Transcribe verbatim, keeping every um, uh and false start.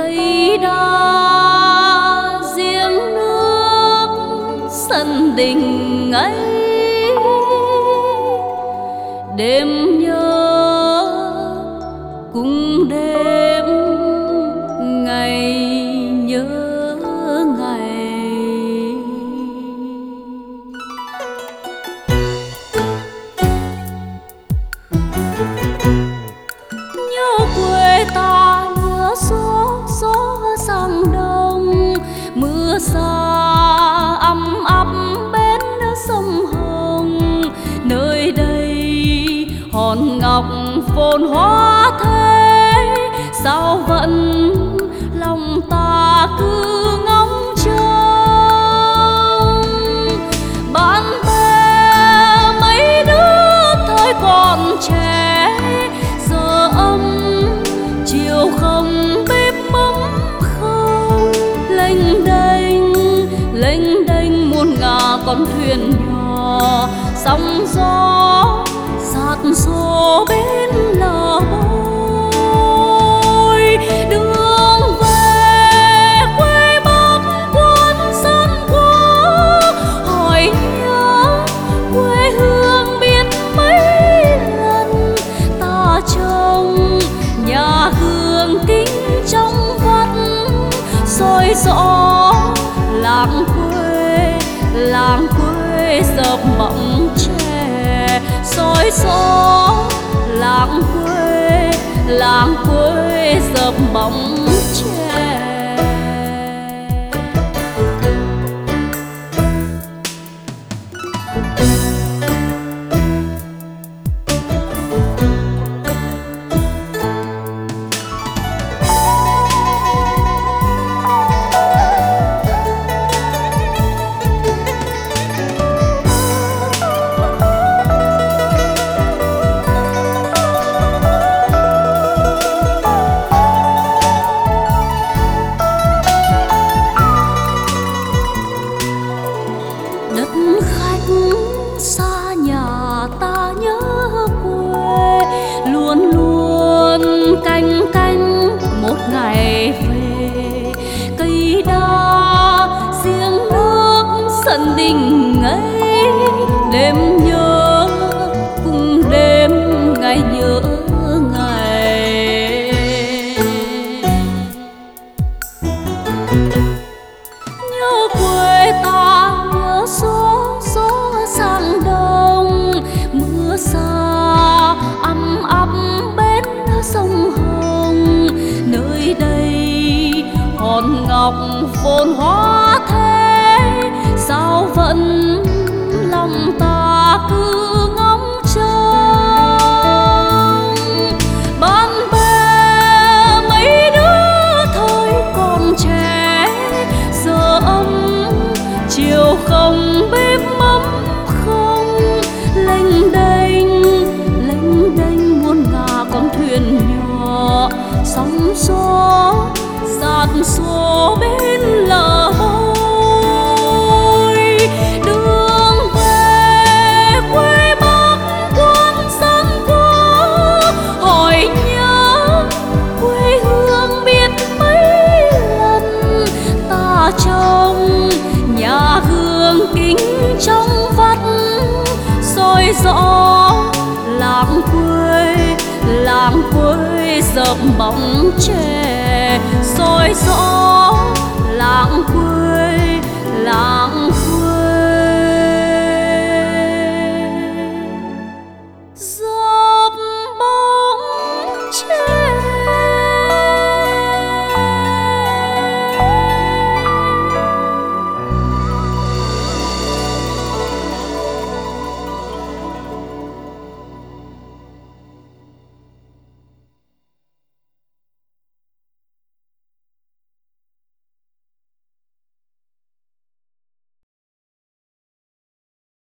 cây đa giếng nước sân đình ấy, đêm nhớ cùng đêm ngày nhớ ngày. Nhớ quê ta, nhớ gió gió sang đông, mưa xa ấm ấp bên sông Hồng. Nơi đây hòn ngọc phồn hoa thế, sao vẫn lòng ta cứ ngóng trông. Bạn bè mấy đứa thời còn trẻ, giờ âm chiều không bếp mắm không. Lênh đênh lênh đênh muôn ngả con thuyền nhỏ, sóng gió sát số bên lò môi. Đường về quê Bắc quân dân qua, hỏi nhớ quê hương biết mấy lần. Ta trông nhà gương kính trong vắt, soi rõ làng quê làng quê dợp mộng trẻ. Soi rõ làng quê làng quê dợp mộng trẻ. Xa nhà ta nhớ quê, luôn luôn canh canh một ngày về. Cây đa giếng nước sân đình ấy, đêm nhớ cùng đêm ngày nhớ ngày. Nhớ quê ta, nhớ gió gió sang đông, mưa xa ấm ấp bên sông Hồng. Nơi đây hòn ngọc phồn hoa thế, sao vẫn lòng ta cứ ngóng trông. Bạn bè mấy đứa thời còn trẻ, giờ âm chiều không bếp mắm không. Lênh đênh lênh đênh muôn ngả con thuyền nhỏ, sóng gió sát số bên lờ môi. Đường về quê Bắc quân dân qua, hỏi nhớ quê hương biết mấy lần. Ta trông nhà gương kính trong vắt, soi rõ làng quê làng quê dợp bóng trẻ. Soi